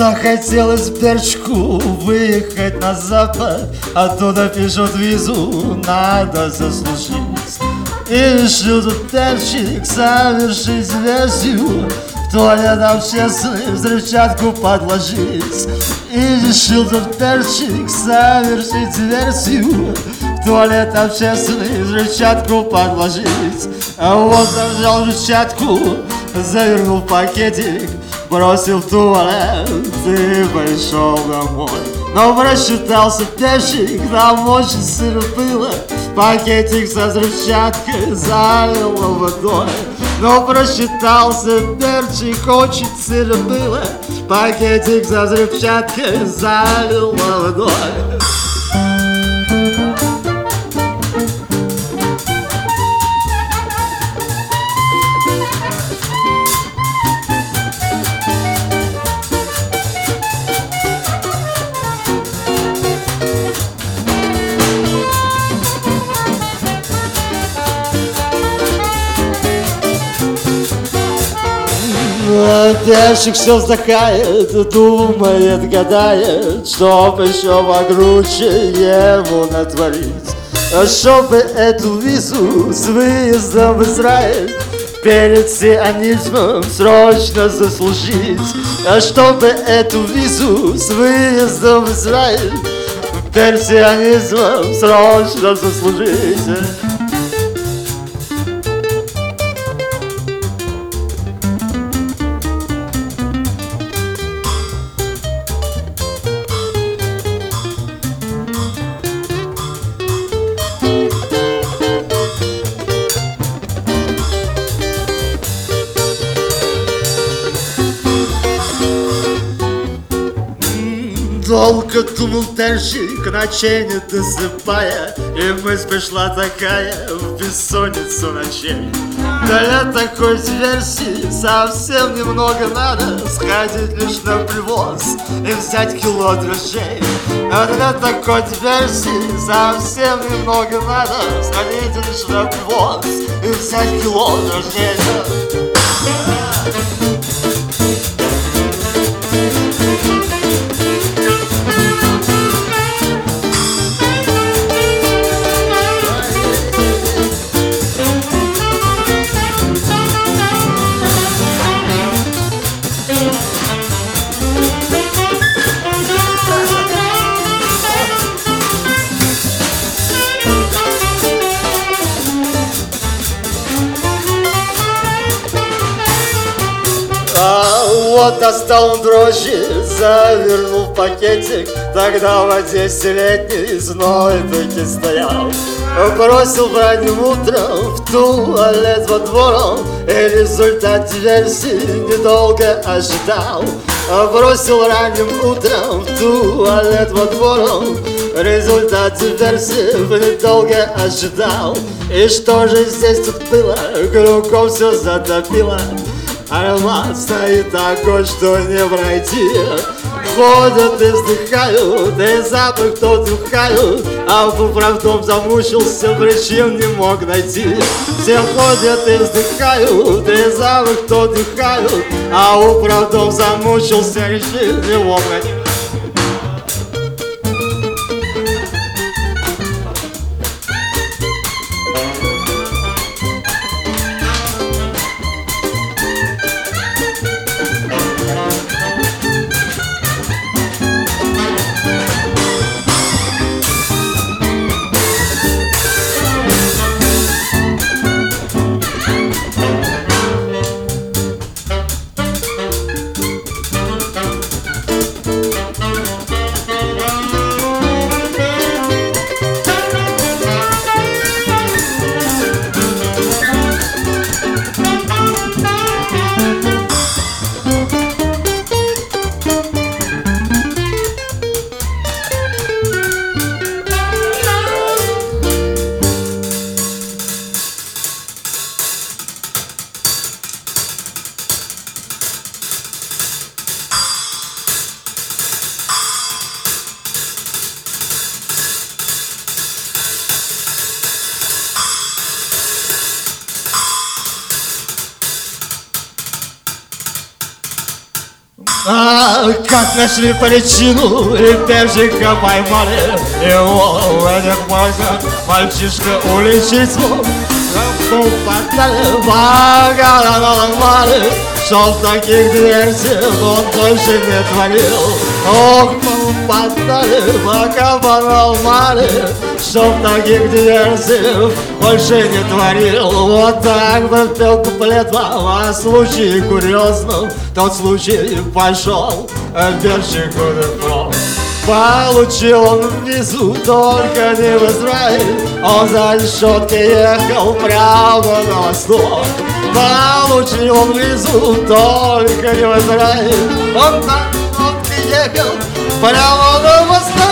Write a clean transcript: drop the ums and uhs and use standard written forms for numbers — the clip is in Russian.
Захотелось перчику выехать на запад, оттуда пишут визу, надо заслужить. И решил тут перчик совершить версию, в туалет общественный взрывчатку подложить. И решил тут перчик совершить версию, в туалет общественный взрывчатку подложить. А вот он взял взрывчатку, завернул в пакетик, бросил в туалет и пошел домой. Но просчитался перчик, там очень сыро было, пакетик со взрывчаткой залило водой. Но просчитался перчик, очень сыро было, пакетик со взрывчаткой залило водой. Перчик все вздыхает, думает, гадает, чтоб еще покруче ему натворить. Чтобы эту визу с выездом в Израиль перед сионизмом срочно заслужить. Чтобы эту визу с выездом в Израиль перед сионизмом срочно заслужить. Долго думал перчик, ночей не досыпая, и мысль пришла такая в бессонницу ночей. Для такой версии совсем немного надо, сходить лишь на привоз и взять кило дрожжей. А для такой версии совсем немного надо, сходить лишь на привоз и взять кило дрожжей. Вот достал он дрожжи, завернул в пакетик, тогда в 10-летний зной таки стоял. Бросил ранним утром в туалет во двором, и результат версии недолго ожидал. Бросил ранним утром в туалет во двором, результат версии недолго ожидал. И что же здесь тут было, кругом все затопило. Аромат стоит такой, что не пройти. Ходят и вздыхают, и запах тот вдыхают, а управдом замучился, причин не мог найти. Все ходят и вздыхают, и запах тот вдыхают, а управдом замучился, решил не мог найти. Как нашли причину, и певчика поймали. Его в этих поисках мальчишка уличить смог. Пока наломали, что в таких дверцах он больше не творил. Ох, попадали, пока наломали, что в таких дверцах больше не творил. Вот так бы пел куплет вам о случае курьезном. Тот случай пошел певчику диплом. Получил он визу, только не в Израиль. Он за решеткой ехал прямо на восток. Получил он визу, только не в Израиль. Он за решеткой ехал прямо на восток.